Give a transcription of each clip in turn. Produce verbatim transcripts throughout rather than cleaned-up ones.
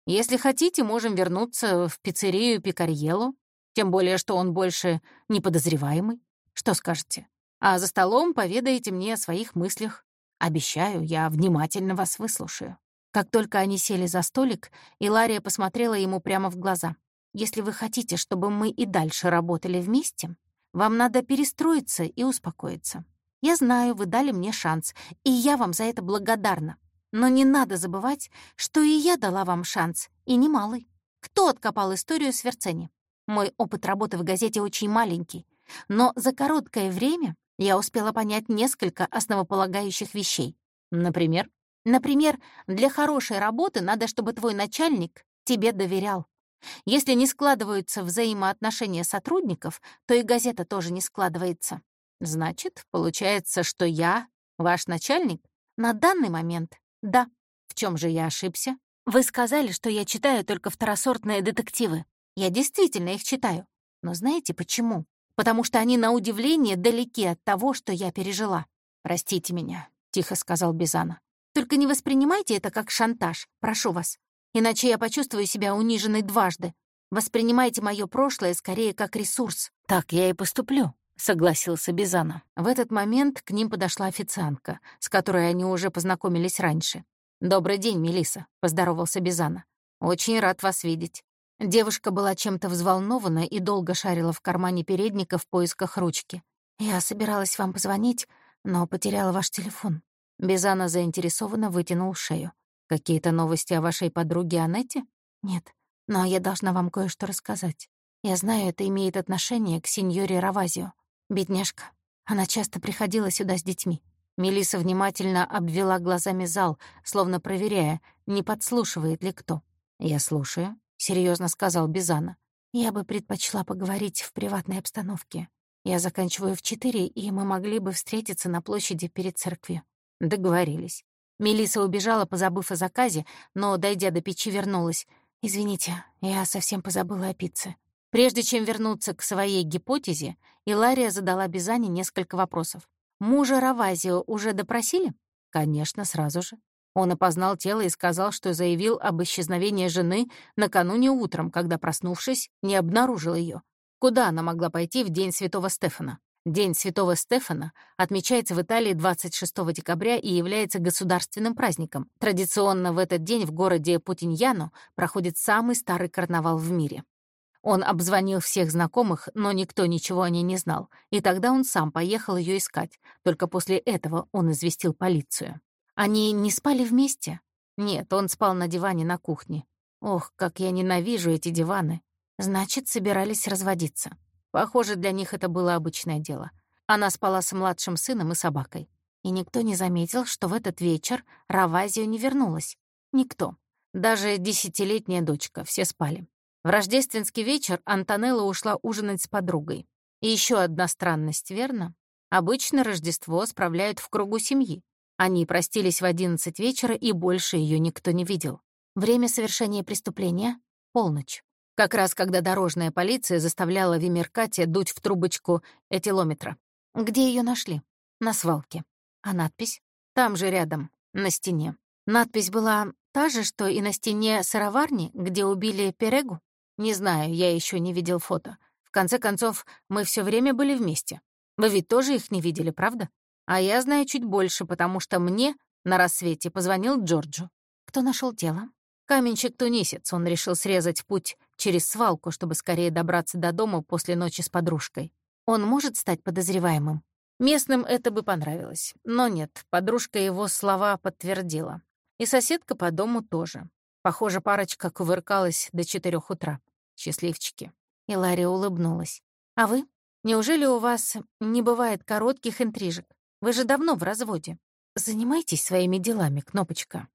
Если хотите, можем вернуться в пиццерию Пикарьелло, тем более, что он больше не подозреваемый. Что скажете? А за столом поведаете мне о своих мыслях. Обещаю, я внимательно вас выслушаю». Как только они сели за столик, Илария посмотрела ему прямо в глаза. «Если вы хотите, чтобы мы и дальше работали вместе, вам надо перестроиться и успокоиться. Я знаю, вы дали мне шанс, и я вам за это благодарна. Но не надо забывать, что и я дала вам шанс, и немалый. Кто откопал историю с Верцени? Мой опыт работы в газете очень маленький, но за короткое время я успела понять несколько основополагающих вещей. Например? Например, для хорошей работы надо, чтобы твой начальник тебе доверял. Если не складываются взаимоотношения сотрудников, то и газета тоже не складывается. Значит, получается, что я ваш начальник? На данный момент — да. В чем же я ошибся? Вы сказали, что я читаю только второсортные детективы. Я действительно их читаю. Но знаете почему? Потому что они, на удивление, далеки от того, что я пережила. «Простите меня», — тихо сказал Бизана. «Только не воспринимайте это как шантаж, прошу вас. Иначе я почувствую себя униженной дважды. Воспринимайте мое прошлое скорее как ресурс». «Так я и поступлю», — согласился Бизана. В этот момент к ним подошла официантка, с которой они уже познакомились раньше. «Добрый день, Мелисса», — поздоровался Бизана. «Очень рад вас видеть». Девушка была чем-то взволнована и долго шарила в кармане передника в поисках ручки. «Я собиралась вам позвонить, но потеряла ваш телефон». Бизана заинтересованно вытянул шею. «Какие-то новости о вашей подруге Анетте?» «Нет, но я должна вам кое-что рассказать. Я знаю, это имеет отношение к сеньоре Равазио. Бедняжка. Она часто приходила сюда с детьми». Мелисса внимательно обвела глазами зал, словно проверяя, не подслушивает ли кто. «Я слушаю», — серьезно сказал Бизана. «Я бы предпочла поговорить в приватной обстановке. Я заканчиваю в четыре, и мы могли бы встретиться на площади перед церковью». Договорились. Мелисса убежала, позабыв о заказе, но, дойдя до печи, вернулась. «Извините, я совсем позабыла о пицце». Прежде чем вернуться к своей гипотезе, Илария задала Бизане несколько вопросов. «Мужа Равазио уже допросили?» «Конечно, сразу же. Он опознал тело и сказал, что заявил об исчезновении жены накануне утром, когда, проснувшись, не обнаружил ее. Куда она могла пойти в день Святого Стефана? День Святого Стефана отмечается в Италии двадцать шестого декабря и является государственным праздником. Традиционно в этот день в городе Путиньяно проходит самый старый карнавал в мире. Он обзвонил всех знакомых, но никто ничего о ней не знал, и тогда он сам поехал ее искать. Только после этого он известил полицию. Они не спали вместе? Нет, он спал на диване на кухне. Ох, как я ненавижу эти диваны. Значит, собирались разводиться. Похоже, для них это было обычное дело. Она спала с младшим сыном и собакой. И никто не заметил, что в этот вечер Равазио не вернулась. Никто. Даже десятилетняя дочка. Все спали. В рождественский вечер Антонелла ушла ужинать с подругой. И еще одна странность, верно? Обычно Рождество справляют в кругу семьи. Они простились в одиннадцать вечера, и больше ее никто не видел. Время совершения преступления — полночь. Как раз когда дорожная полиция заставляла Вимеркате дуть в трубочку этилометра. Где ее нашли? На свалке. А надпись? Там же рядом, на стене. Надпись была та же, что и на стене сыроварни, где убили Перегу? Не знаю, я еще не видел фото. В конце концов, мы все время были вместе. Вы ведь тоже их не видели, правда? А я знаю чуть больше, потому что мне на рассвете позвонил Джорджо. Кто нашел тело? Каменщик-тунисец. Он решил срезать путь через свалку, чтобы скорее добраться до дома после ночи с подружкой. Он может стать подозреваемым? Местным это бы понравилось. Но нет, подружка его слова подтвердила. И соседка по дому тоже. Похоже, парочка кувыркалась до четырёх утра. Счастливчики. И Лария улыбнулась. А вы? Неужели у вас не бывает коротких интрижек? Вы же давно в разводе. Занимайтесь своими делами, Кнопочка.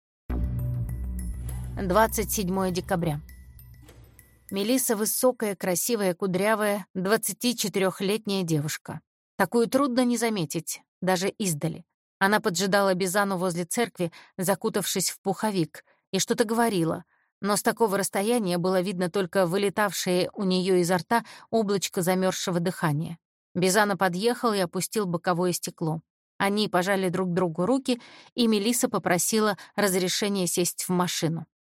двадцать седьмого декабря. Мелисса — высокая, красивая, кудрявая, двадцатичетырёхлетняя девушка. Такую трудно не заметить, даже издали. Она поджидала Бизану возле церкви, закутавшись в пуховик, и что-то говорила, но с такого расстояния было видно только вылетавшее у нее изо рта облачко замерзшего дыхания. Бизана подъехал и опустил боковое стекло. Они пожали друг другу руки, и Мелисса попросила разрешения сесть в машину.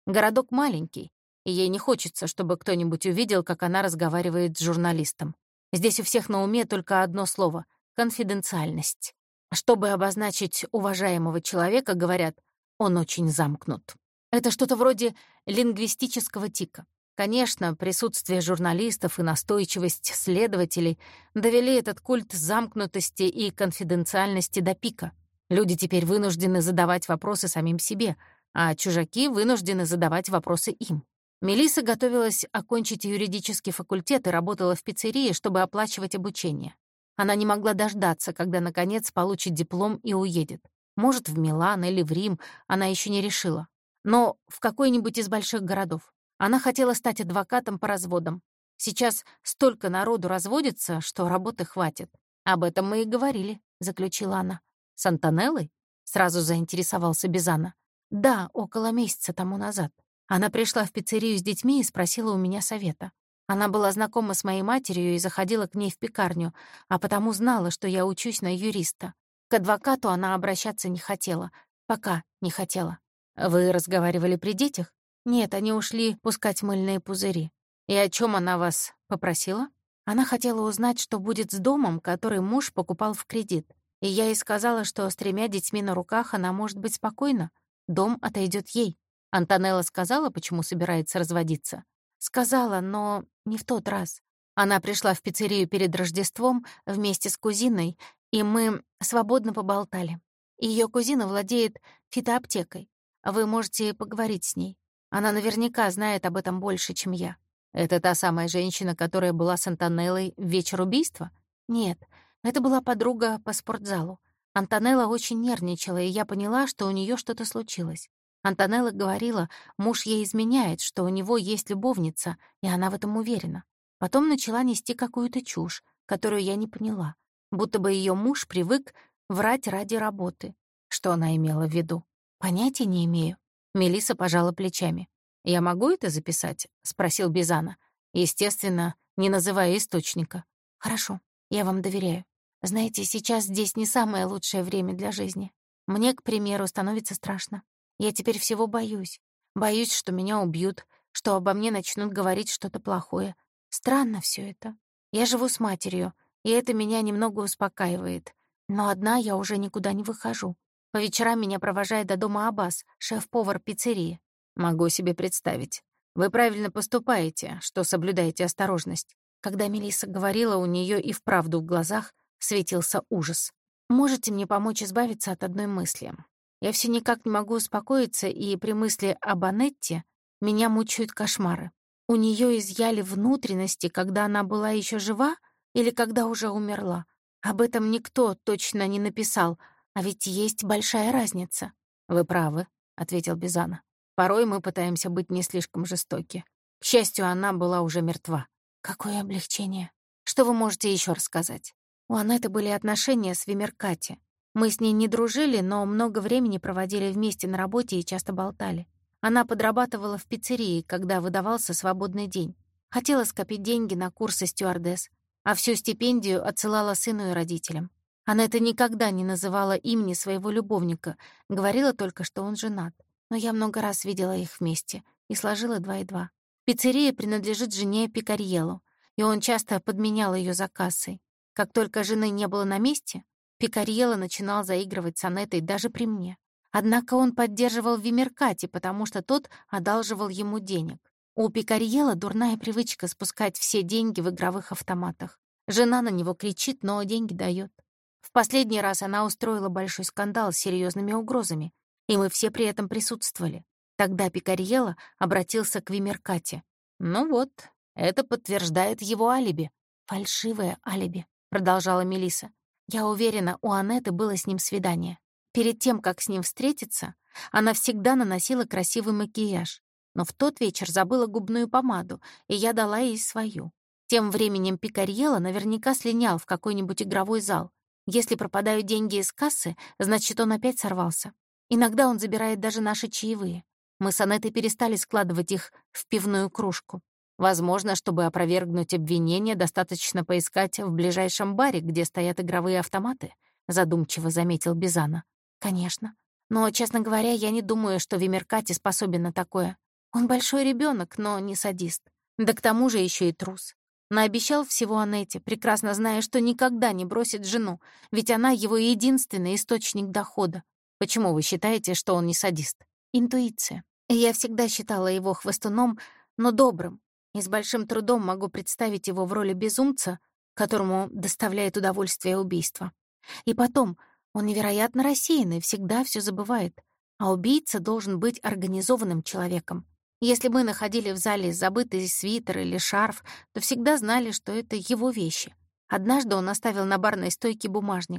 Городок маленький, и ей не хочется, чтобы кто-нибудь увидел, как она разговаривает с журналистом. Здесь у всех на уме только одно слово — конфиденциальность. Чтобы обозначить уважаемого человека, говорят, он очень замкнут. Это что-то вроде лингвистического тика. Конечно, присутствие журналистов и настойчивость следователей довели этот культ замкнутости и конфиденциальности до пика. Люди теперь вынуждены задавать вопросы самим себе, а чужаки вынуждены задавать вопросы им. Мелисса готовилась окончить юридический факультет и работала в пиццерии, чтобы оплачивать обучение. Она не могла дождаться, когда, наконец, получит диплом и уедет. Может, в Милан или в Рим, она еще не решила. Но в какой-нибудь из больших городов. Она хотела стать адвокатом по разводам. Сейчас столько народу разводится, что работы хватит. «Об этом мы и говорили», — заключила она. «С Антонеллой?» — сразу заинтересовался Бизана. «Да, около месяца тому назад. Она пришла в пиццерию с детьми и спросила у меня совета. Она была знакома с моей матерью и заходила к ней в пекарню, а потому знала, что я учусь на юриста. К адвокату она обращаться не хотела. Пока не хотела». «Вы разговаривали при детях?» «Нет, они ушли пускать мыльные пузыри». «И о чем она вас попросила?» «Она хотела узнать, что будет с домом, который муж покупал в кредит. И я ей сказала, что с тремя детьми на руках она может быть спокойна. Дом отойдет ей». «Антонелла сказала, почему собирается разводиться?» «Сказала, но не в тот раз. Она пришла в пиццерию перед Рождеством вместе с кузиной, и мы свободно поболтали. Ее кузина владеет фитоаптекой. Вы можете поговорить с ней. Она наверняка знает об этом больше, чем я». «Это та самая женщина, которая была с Антонеллой в вечер убийства?» «Нет, это была подруга по спортзалу. Антонелла очень нервничала, и я поняла, что у нее что-то случилось. Антонелла говорила, муж ей изменяет, что у него есть любовница, и она в этом уверена. Потом начала нести какую-то чушь, которую я не поняла. Будто бы ее муж привык врать ради работы. Что она имела в виду? Понятия не имею». Мелисса пожала плечами. «Я могу это записать?» — спросил Бизана. Естественно, не называя источника. «Хорошо, я вам доверяю. Знаете, сейчас здесь не самое лучшее время для жизни. Мне, к примеру, становится страшно. Я теперь всего боюсь. Боюсь, что меня убьют, что обо мне начнут говорить что-то плохое. Странно все это. Я живу с матерью, и это меня немного успокаивает. Но одна я уже никуда не выхожу. По вечерам меня провожает до дома Аббас, шеф-повар пиццерии». «Могу себе представить. Вы правильно поступаете, что соблюдаете осторожность». Когда Мелисса говорила, у нее и вправду в глазах светился ужас. «Можете мне помочь избавиться от одной мысли? Я все никак не могу успокоиться, и при мысли об Анетте меня мучают кошмары. У нее изъяли внутренности, когда она была еще жива или когда уже умерла. Об этом никто точно не написал, а ведь есть большая разница». «Вы правы», — ответил Бизана. «Порой мы пытаемся быть не слишком жестоки. К счастью, она была уже мертва». «Какое облегчение. Что вы можете еще рассказать?» «У Анетты были отношения с Вимеркати. Мы с ней не дружили, но много времени проводили вместе на работе и часто болтали. Она подрабатывала в пиццерии, когда выдавался свободный день. Хотела скопить деньги на курсы стюардесс, а всю стипендию отсылала сыну и родителям. Анетта никогда не называла имени своего любовника, говорила только, что он женат. Но я много раз видела их вместе и сложила два и два. Пиццерия принадлежит жене Пикарьелло, и он часто подменял ее за кассой. Как только жены не было на месте, Пикарьелло начинал заигрывать с Анеттой даже при мне. Однако он поддерживал Вимеркати, потому что тот одалживал ему денег. У Пикарьелло дурная привычка спускать все деньги в игровых автоматах. Жена на него кричит, но деньги дает. В последний раз она устроила большой скандал с серьезными угрозами, и мы все при этом присутствовали. Тогда Пикарьелло обратился к Вимеркати. «Ну вот, это подтверждает его алиби». «Фальшивое алиби», — продолжала Мелисса. «Я уверена, у Анетты было с ним свидание. Перед тем, как с ним встретиться, она всегда наносила красивый макияж. Но в тот вечер забыла губную помаду, и я дала ей свою. Тем временем Пикарьелло наверняка слинял в какой-нибудь игровой зал. Если пропадают деньги из кассы, значит, он опять сорвался. Иногда он забирает даже наши чаевые. Мы с Анеттой перестали складывать их в пивную кружку. Возможно, чтобы опровергнуть обвинение, достаточно поискать в ближайшем баре, где стоят игровые автоматы», — задумчиво заметил Бизана. «Конечно. Но, честно говоря, я не думаю, что Вимеркати способен на такое. Он большой ребенок, но не садист. Да к тому же еще и трус. Наобещал всего Анетте, прекрасно зная, что никогда не бросит жену, ведь она его единственный источник дохода. Почему вы считаете, что он не садист? Интуиция. Я всегда считала его хвостуном, но добрым, и с большим трудом могу представить его в роли безумца, которому доставляет удовольствие убийство. И потом, он невероятно рассеянный, всегда все забывает, а убийца должен быть организованным человеком. Если мы находили в зале забытый свитер или шарф, то всегда знали, что это его вещи. Однажды он оставил на барной стойке бумажник.